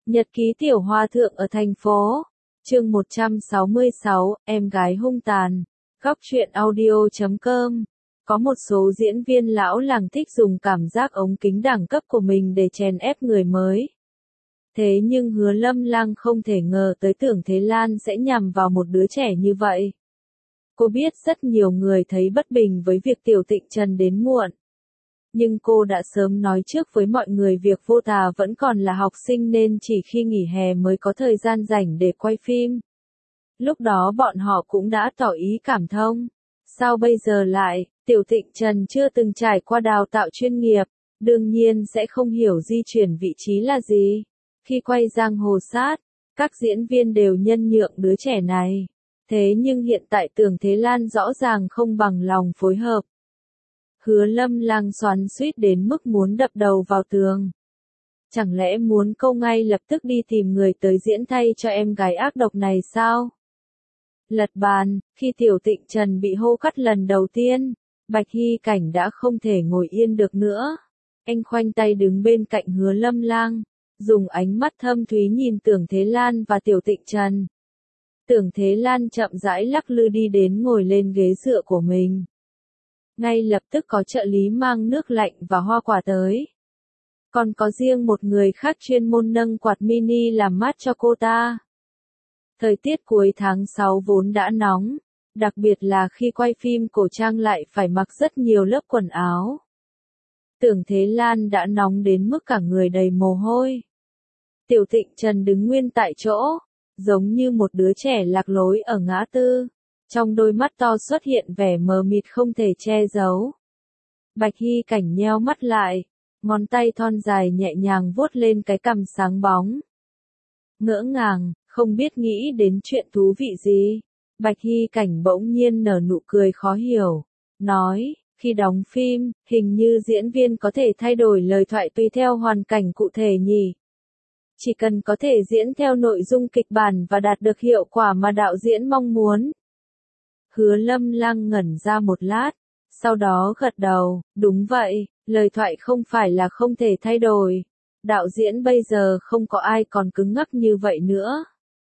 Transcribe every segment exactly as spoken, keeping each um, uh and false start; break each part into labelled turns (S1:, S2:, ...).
S1: Nhật ký tiểu hòa thượng ở thành phố. Chương một trăm sáu mươi sáu, em gái hung tàn. Góc truyện audio chấm com. Có một số diễn viên lão làng thích dùng cảm giác ống kính đẳng cấp của mình để chèn ép người mới. Thế nhưng Hứa Lâm Lang không thể ngờ tới Tưởng Thế Lan sẽ nhằm vào một đứa trẻ như vậy. Cô biết rất nhiều người thấy bất bình với việc Tiểu Tịnh Trần đến muộn. Nhưng cô đã sớm nói trước với mọi người việc Vô Tà vẫn còn là học sinh nên chỉ khi nghỉ hè mới có thời gian rảnh để quay phim. Lúc đó bọn họ cũng đã tỏ ý cảm thông. Sao bây giờ lại, Tiểu Tịnh Trần chưa từng trải qua đào tạo chuyên nghiệp, đương nhiên sẽ không hiểu di chuyển vị trí là gì. Khi quay giang hồ sát, các diễn viên đều nhân nhượng đứa trẻ này. Thế nhưng hiện tại Tưởng Thế Lan rõ ràng không bằng lòng phối hợp. Hứa Lâm Lang xoắn xuýt đến mức muốn đập đầu vào tường. Chẳng lẽ muốn câu ngay lập tức đi tìm người tới diễn thay cho em gái ác độc này sao? Lật bàn, khi Tiểu Tịnh Trần bị hô cắt lần đầu tiên, Bạch Hy Cảnh đã không thể ngồi yên được nữa. Anh khoanh tay đứng bên cạnh Hứa Lâm Lang, dùng ánh mắt thâm thúy nhìn Tưởng Thế Lan và Tiểu Tịnh Trần. Tưởng Thế Lan chậm rãi lắc lư đi đến ngồi lên ghế dựa của mình. Ngay lập tức có trợ lý mang nước lạnh và hoa quả tới. Còn có riêng một người khác chuyên môn nâng quạt mini làm mát cho cô ta. Thời tiết cuối tháng sáu vốn đã nóng, đặc biệt là khi quay phim cổ trang lại phải mặc rất nhiều lớp quần áo. Tưởng Thế Lan đã nóng đến mức cả người đầy mồ hôi. Tiểu Tịnh Trần đứng nguyên tại chỗ, giống như một đứa trẻ lạc lối ở ngã tư. Trong đôi mắt to xuất hiện vẻ mờ mịt không thể che giấu. Bạch Hy Cảnh nheo mắt lại, ngón tay thon dài nhẹ nhàng vuốt lên cái cằm sáng bóng. Ngỡ ngàng, không biết nghĩ đến chuyện thú vị gì. Bạch Hy Cảnh bỗng nhiên nở nụ cười khó hiểu, nói, khi đóng phim, hình như diễn viên có thể thay đổi lời thoại tùy theo hoàn cảnh cụ thể nhỉ. Chỉ cần có thể diễn theo nội dung kịch bản và đạt được hiệu quả mà đạo diễn mong muốn. Hứa Lâm Lang ngẩn ra một lát, sau đó gật đầu, đúng vậy, lời thoại không phải là không thể thay đổi. Đạo diễn bây giờ không có ai còn cứng ngắc như vậy nữa.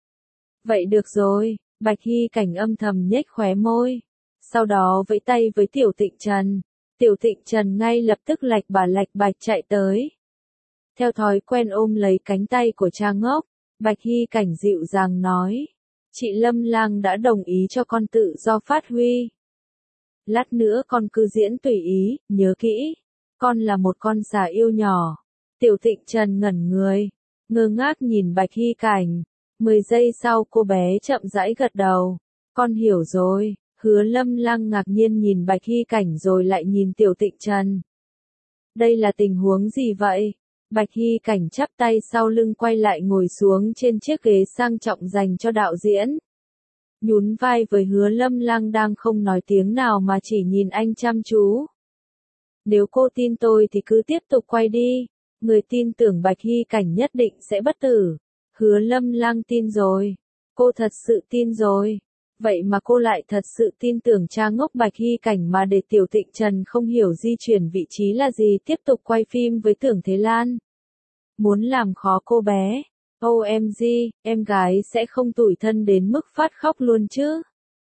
S1: Vậy được rồi, Bạch Hy Cảnh âm thầm nhếch khóe môi. Sau đó vẫy tay với Tiểu Tịnh Trần. Tiểu Tịnh Trần ngay lập tức lạch bà lạch bạch chạy tới. Theo thói quen ôm lấy cánh tay của cha ngốc, Bạch Hy Cảnh dịu dàng nói. Chị Lâm Lang đã đồng ý cho con tự do phát huy. Lát nữa con cứ diễn tùy ý, nhớ kỹ. Con là một con xà yêu nhỏ. Tiểu Tịnh Trần ngẩn người, ngơ ngác nhìn Bạch Hy Cảnh. Mười giây sau cô bé chậm rãi gật đầu. Con hiểu rồi. Hứa Lâm Lang ngạc nhiên nhìn Bạch Hy Cảnh rồi lại nhìn Tiểu Tịnh Trần. Đây là tình huống gì vậy? Bạch Hy Cảnh chắp tay sau lưng quay lại ngồi xuống trên chiếc ghế sang trọng dành cho đạo diễn. Nhún vai với Hứa Lâm Lang đang không nói tiếng nào mà chỉ nhìn anh chăm chú. Nếu cô tin tôi thì cứ tiếp tục quay đi. Người tin tưởng Bạch Hy Cảnh nhất định sẽ bất tử. Hứa Lâm Lang tin rồi. Cô thật sự tin rồi. Vậy mà cô lại thật sự tin tưởng cha ngốc Bạch Hy Cảnh mà để Tiểu Tịnh Trần không hiểu di chuyển vị trí là gì tiếp tục quay phim với Tưởng Thế Lan. Muốn làm khó cô bé. ô em giê, em gái sẽ không tủi thân đến mức phát khóc luôn chứ.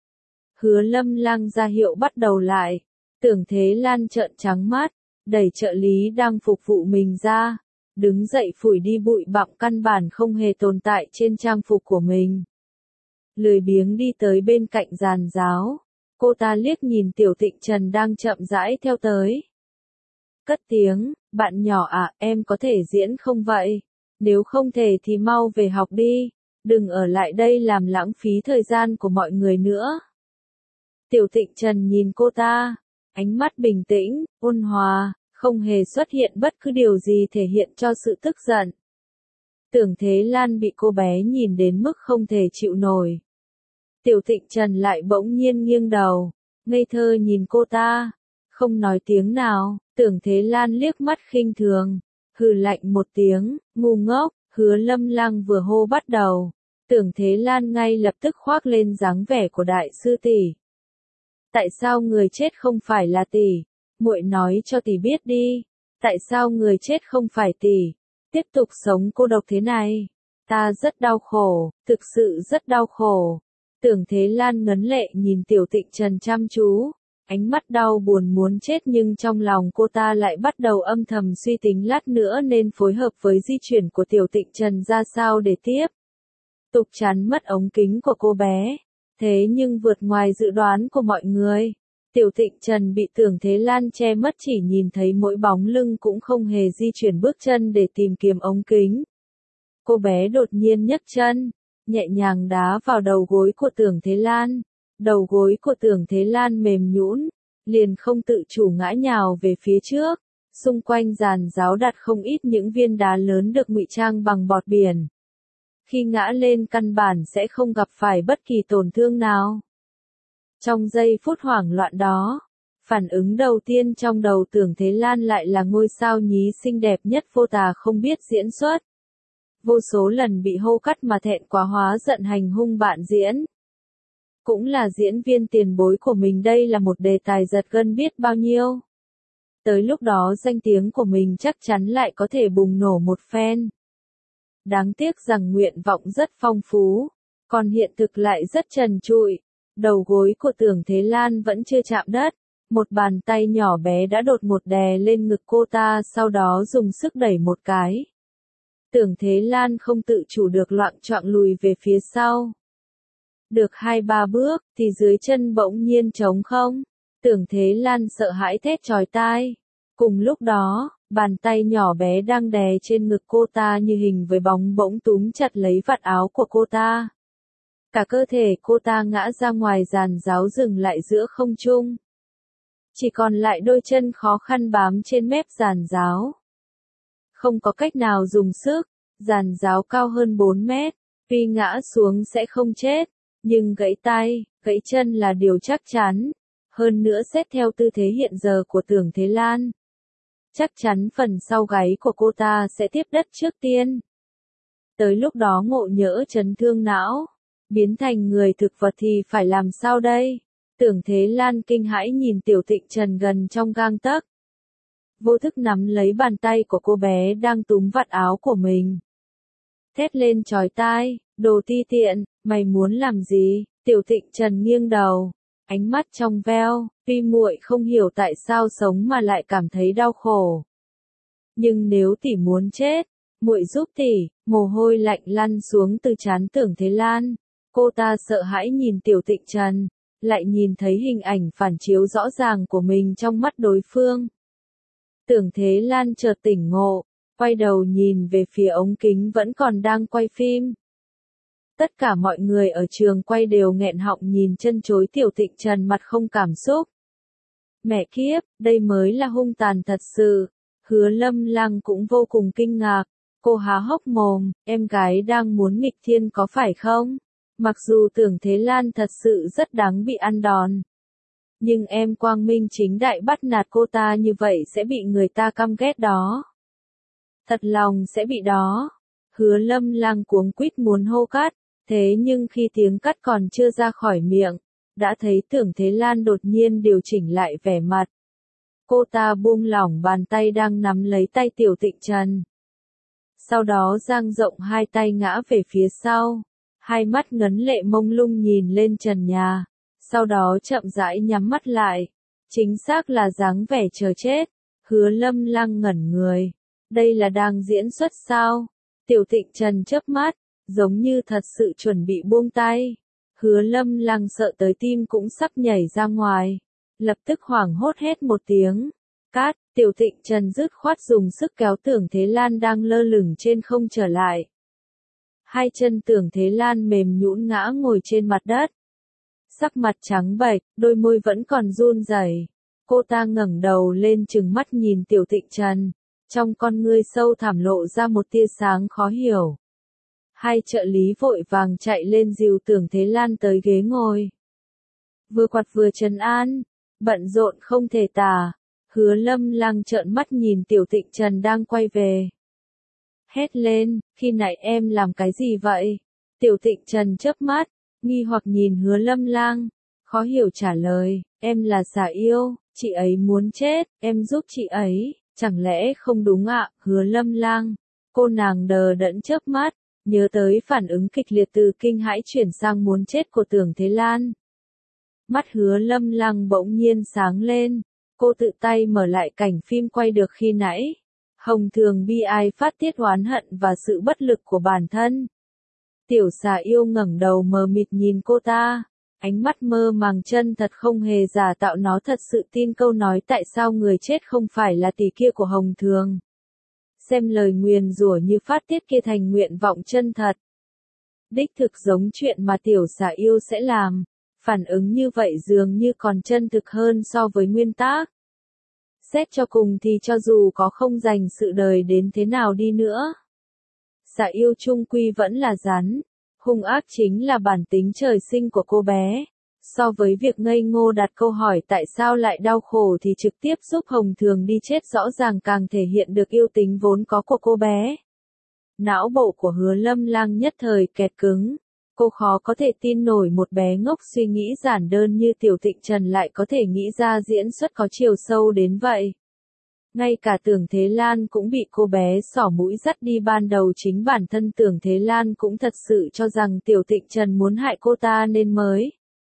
S1: Hứa Lâm Lang ra hiệu bắt đầu lại. Tưởng Thế Lan trợn trắng mắt, đẩy trợ lý đang phục vụ mình ra. Đứng dậy phủi đi bụi bặm căn bản không hề tồn tại trên trang phục của mình. Lười biếng đi tới bên cạnh giàn giáo. Cô ta liếc nhìn Tiểu Tịnh Trần đang chậm rãi theo tới. Cất tiếng, bạn nhỏ à, em có thể diễn không vậy? Nếu không thể thì mau về học đi. Đừng ở lại đây làm lãng phí thời gian của mọi người nữa. Tiểu Tịnh Trần nhìn cô ta. Ánh mắt bình tĩnh, ôn hòa, không hề xuất hiện bất cứ điều gì thể hiện cho sự tức giận. Tưởng Thế Lan bị cô bé nhìn đến mức không thể chịu nổi. Tiểu Tịnh Trần lại bỗng nhiên nghiêng đầu, ngây thơ nhìn cô ta, không nói tiếng nào. Tưởng Thế Lan liếc mắt khinh thường, hừ lạnh một tiếng, ngu ngốc. Hứa Lâm Lang vừa hô bắt đầu, Tưởng Thế Lan ngay lập tức khoác lên dáng vẻ của đại sư tỷ. Tại sao người chết không phải là tỷ? Muội nói cho tỷ biết đi. Tại sao người chết không phải tỷ? Tiếp tục sống cô độc thế này, Ta rất đau khổ, thực sự rất đau khổ. Tưởng Thế Lan ngấn lệ nhìn Tiểu Tịnh Trần chăm chú, ánh mắt đau buồn muốn chết nhưng trong lòng cô ta lại bắt đầu âm thầm suy tính lát nữa nên phối hợp với di chuyển của Tiểu Tịnh Trần ra sao để tiếp tục chắn mất ống kính của cô bé. Thế nhưng vượt ngoài dự đoán của mọi người, Tiểu Tịnh Trần bị Tưởng Thế Lan che mất, chỉ nhìn thấy mỗi bóng lưng cũng không hề di chuyển bước chân để tìm kiếm ống kính. Cô bé đột nhiên nhấc chân, nhẹ nhàng đá vào đầu gối của Tưởng Thế Lan. Đầu gối của Tưởng Thế Lan mềm nhũn, liền không tự chủ ngã nhào về phía trước. Xung quanh giàn giáo đặt không ít những viên đá lớn được ngụy trang bằng bọt biển. Khi ngã lên căn bản sẽ không gặp phải bất kỳ tổn thương nào. Trong giây phút hoảng loạn đó, phản ứng đầu tiên trong đầu Tưởng Thế Lan lại là ngôi sao nhí xinh đẹp nhất vô tà không biết diễn xuất. Vô số lần bị hô cắt mà thẹn quá hóa giận hành hung bạn diễn. Cũng là diễn viên tiền bối của mình, đây là một đề tài giật gân biết bao nhiêu. Tới lúc đó danh tiếng của mình chắc chắn lại có thể bùng nổ một phen. Đáng tiếc rằng nguyện vọng rất phong phú, còn hiện thực lại rất trần trụi. Đầu gối của Tưởng Thế Lan vẫn chưa chạm đất, một bàn tay nhỏ bé đã đột ngột đè lên ngực cô ta, sau đó dùng sức đẩy một cái. Tưởng Thế Lan không tự chủ được loạng choạng lùi về phía sau. Được hai ba bước, thì dưới chân bỗng nhiên trống không. Tưởng Thế Lan sợ hãi thét chói tai. Cùng lúc đó, bàn tay nhỏ bé đang đè trên ngực cô ta như hình với bóng bỗng túm chặt lấy vạt áo của cô ta. Cả cơ thể cô ta ngã ra ngoài giàn giáo, dừng lại giữa không trung. Chỉ còn lại đôi chân khó khăn bám trên mép giàn giáo. Không có cách nào dùng sức, giàn giáo cao hơn bốn mét, tuy ngã xuống sẽ không chết, nhưng gãy tay, gãy chân là điều chắc chắn. Hơn nữa xét theo tư thế hiện giờ của Tưởng Thế Lan, chắc chắn phần sau gáy của cô ta sẽ tiếp đất trước tiên. Tới lúc đó ngộ nhỡ chấn thương não, biến thành người thực vật thì phải làm sao đây? Tưởng Thế Lan kinh hãi nhìn Tiểu Tịnh Trần gần trong gang tấc. Vô thức nắm lấy bàn tay của cô bé đang túm vạt áo của mình. Thét lên chói tai, đồ ti tiện, mày muốn làm gì? Tiểu Tịnh Trần nghiêng đầu, ánh mắt trong veo, tuy muội không hiểu tại sao sống mà lại cảm thấy đau khổ. Nhưng nếu tỷ muốn chết, muội giúp tỷ. Mồ hôi lạnh lăn xuống từ trán Tưởng Thế Lan. Cô ta sợ hãi nhìn Tiểu Tịnh Trần, lại nhìn thấy hình ảnh phản chiếu rõ ràng của mình trong mắt đối phương. Tưởng Thế Lan chợt tỉnh ngộ, quay đầu nhìn về phía ống kính vẫn còn đang quay phim. Tất cả mọi người ở trường quay đều nghẹn họng nhìn chân chối Tiểu Tịnh Trần mặt không cảm xúc. Mẹ kiếp, đây mới là hung tàn thật sự. Hứa Lâm Lăng cũng vô cùng kinh ngạc. Cô há hốc mồm, em gái đang muốn nghịch thiên có phải không? Mặc dù Tưởng Thế Lan thật sự rất đáng bị ăn đòn. Nhưng em quang minh chính đại bắt nạt cô ta như vậy sẽ bị người ta căm ghét đó. Thật lòng sẽ bị đó. Hứa Lâm Lăng cuống quýt muốn hô cắt, thế nhưng khi tiếng cắt còn chưa ra khỏi miệng, đã thấy Tưởng Thế Lan đột nhiên điều chỉnh lại vẻ mặt. Cô ta buông lỏng bàn tay đang nắm lấy tay Tiểu Tịnh Trần. Sau đó dang rộng hai tay ngã về phía sau, hai mắt ngấn lệ mông lung nhìn lên trần nhà, sau đó chậm rãi nhắm mắt lại. Chính xác là dáng vẻ chờ chết. Hứa Lâm Lăng ngẩn người. Đây là đang diễn xuất sao? Tiểu Tịnh Trần chớp mắt, giống như thật sự chuẩn bị buông tay. Hứa Lâm Lăng sợ tới tim cũng sắp nhảy ra ngoài. Lập tức hoảng hốt hét một tiếng. Cát, Tiểu Tịnh Trần dứt khoát dùng sức kéo Tưởng Thế Lan đang lơ lửng trên không trở lại. Hai chân Tưởng Thế Lan mềm nhũn ngã ngồi trên mặt đất. Sắc mặt trắng bệch, đôi môi vẫn còn run rẩy. Cô ta ngẩng đầu lên trừng mắt nhìn Tiểu Tịnh Trần. Trong con ngươi sâu thẳm lộ ra một tia sáng khó hiểu. Hai trợ lý vội vàng chạy lên dìu Tưởng Thế Lan tới ghế ngồi. Vừa quạt vừa trấn an, bận rộn không thể tả. Hứa Lâm Lăng trợn mắt nhìn Tiểu Tịnh Trần đang quay về. Hét lên, khi nãy em làm cái gì vậy? Tiểu Tịnh Trần chớp mắt, nghi hoặc nhìn Hứa Lâm Lăng, khó hiểu trả lời, em là xà yêu, chị ấy muốn chết, em giúp chị ấy, chẳng lẽ không đúng ạ? Hứa Lâm Lăng, cô nàng đờ đẫn chớp mắt, Nhớ tới phản ứng kịch liệt từ kinh hãi chuyển sang muốn chết của Tưởng Thế Lan. Mắt Hứa Lâm Lăng bỗng nhiên sáng lên, cô tự tay mở lại cảnh phim quay được khi nãy. Hồng Thường bi ai phát tiết oán hận và sự bất lực của bản thân. Tiểu xà yêu ngẩng đầu mờ mịt nhìn cô ta, ánh mắt mơ màng chân thật không hề giả tạo, nó thật sự tin câu nói tại sao người chết không phải là tỷ kia của Hồng Thường. Xem lời nguyền rủa như phát tiết kia thành nguyện vọng chân thật. Đích thực giống chuyện mà tiểu xà yêu sẽ làm, phản ứng như vậy dường như còn chân thực hơn so với nguyên tác. Xét cho cùng thì cho dù có không dành sự đời đến thế nào đi nữa, xà yêu chung quy vẫn là rắn, hung ác chính là bản tính trời sinh của cô bé. So với việc ngây ngô đặt câu hỏi tại sao lại đau khổ thì trực tiếp giúp Hồng Thường đi chết rõ ràng càng thể hiện được yêu tính vốn có của cô bé. Não bộ của Hứa Lâm Lang nhất thời kẹt cứng. Cô khó có thể tin nổi một bé ngốc suy nghĩ giản đơn như Tiểu Tịnh Trần lại có thể nghĩ ra diễn xuất có chiều sâu đến vậy. Ngay cả Tưởng Thế Lan cũng bị cô bé xỏ mũi dắt đi, ban đầu chính bản thân Tưởng Thế Lan cũng thật sự cho rằng Tiểu Tịnh Trần muốn hại cô ta nên mới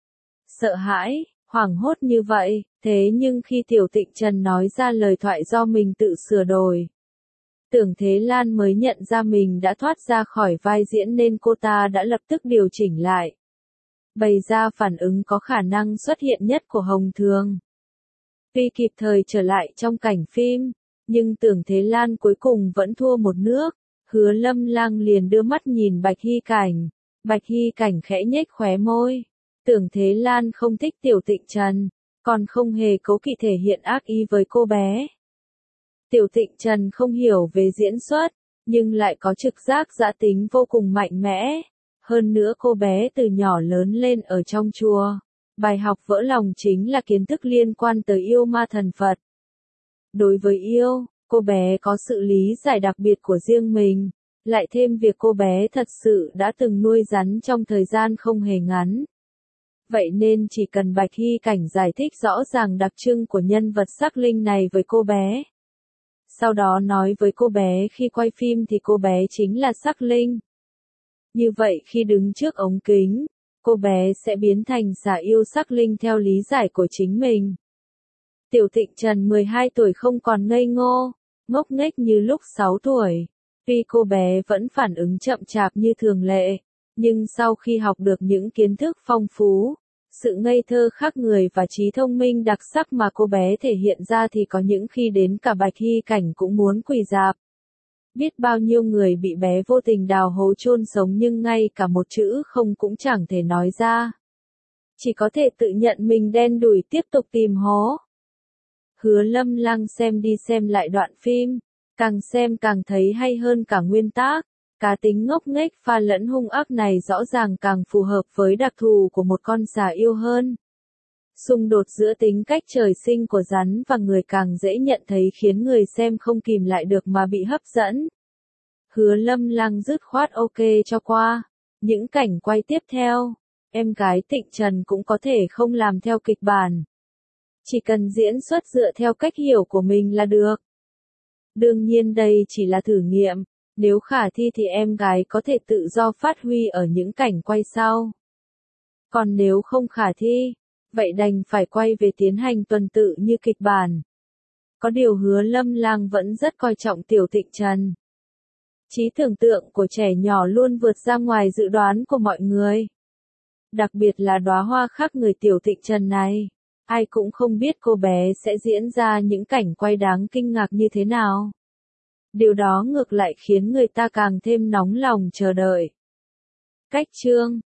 S1: sợ hãi, hoảng hốt như vậy, thế nhưng khi Tiểu Tịnh Trần nói ra lời thoại do mình tự sửa đổi, Tưởng Thế Lan mới nhận ra mình đã thoát ra khỏi vai diễn nên cô ta đã lập tức điều chỉnh lại. Bày ra phản ứng có khả năng xuất hiện nhất của Hồng Thường. Tuy kịp thời trở lại trong cảnh phim, nhưng Tưởng Thế Lan cuối cùng vẫn thua một nước. Hứa Lâm Lang liền đưa mắt nhìn Bạch Hy Cảnh. Bạch Hy Cảnh khẽ nhếch khóe môi. Tưởng Thế Lan không thích Tiểu Tịnh Trần, còn không hề cố kỵ thể hiện ác ý với cô bé. Tiểu Tịnh Trần không hiểu về diễn xuất, nhưng lại có trực giác dã tính vô cùng mạnh mẽ. Hơn nữa cô bé từ nhỏ lớn lên ở trong chùa. Bài học vỡ lòng chính là kiến thức liên quan tới yêu ma thần Phật. Đối với yêu, cô bé có sự lý giải đặc biệt của riêng mình. Lại thêm việc cô bé thật sự đã từng nuôi rắn trong thời gian không hề ngắn. Vậy nên chỉ cần Bạch Hy Cảnh giải thích rõ ràng đặc trưng của nhân vật sắc linh này với cô bé. Sau đó nói với cô bé khi quay phim thì cô bé chính là sắc linh. Như vậy khi đứng trước ống kính, cô bé sẽ biến thành xà yêu sắc linh theo lý giải của chính mình. Tiểu Tịnh Trần mười hai tuổi không còn ngây ngô, ngốc nghếch như lúc sáu tuổi. Tuy cô bé vẫn phản ứng chậm chạp như thường lệ, nhưng sau khi học được những kiến thức phong phú, sự ngây thơ khác người và trí thông minh đặc sắc mà cô bé thể hiện ra thì có những khi đến cả Bạch Hy Cảnh cũng muốn quỳ rạp. Biết bao nhiêu người bị bé vô tình đào hố chôn sống nhưng ngay cả một chữ không cũng chẳng thể nói ra. Chỉ có thể tự nhận mình đen đủi tiếp tục tìm hố. Hứa Lâm Lang xem đi xem lại đoạn phim, càng xem càng thấy hay hơn cả nguyên tác. Cá tính ngốc nghếch pha lẫn hung ác này rõ ràng càng phù hợp với đặc thù của một con xà yêu hơn. Xung đột giữa tính cách trời sinh của rắn và người càng dễ nhận thấy khiến người xem không kìm lại được mà bị hấp dẫn. Hứa Lâm Lang dứt khoát ok cho qua. Những cảnh quay tiếp theo, em gái Tịnh Trần cũng có thể không làm theo kịch bản. Chỉ cần diễn xuất dựa theo cách hiểu của mình là được. Đương nhiên đây chỉ là thử nghiệm. Nếu khả thi thì em gái có thể tự do phát huy ở những cảnh quay sau. Còn nếu không khả thi, vậy đành phải quay về tiến hành tuần tự như kịch bản. Có điều Hứa Lâm Lang vẫn rất coi trọng Tiểu Tịnh Trần. Trí tưởng tượng của trẻ nhỏ luôn vượt ra ngoài dự đoán của mọi người. Đặc biệt là đóa hoa khác người Tiểu Tịnh Trần này. Ai cũng không biết cô bé sẽ diễn ra những cảnh quay đáng kinh ngạc như thế nào. Điều đó ngược lại khiến người ta càng thêm nóng lòng chờ đợi. Cách chương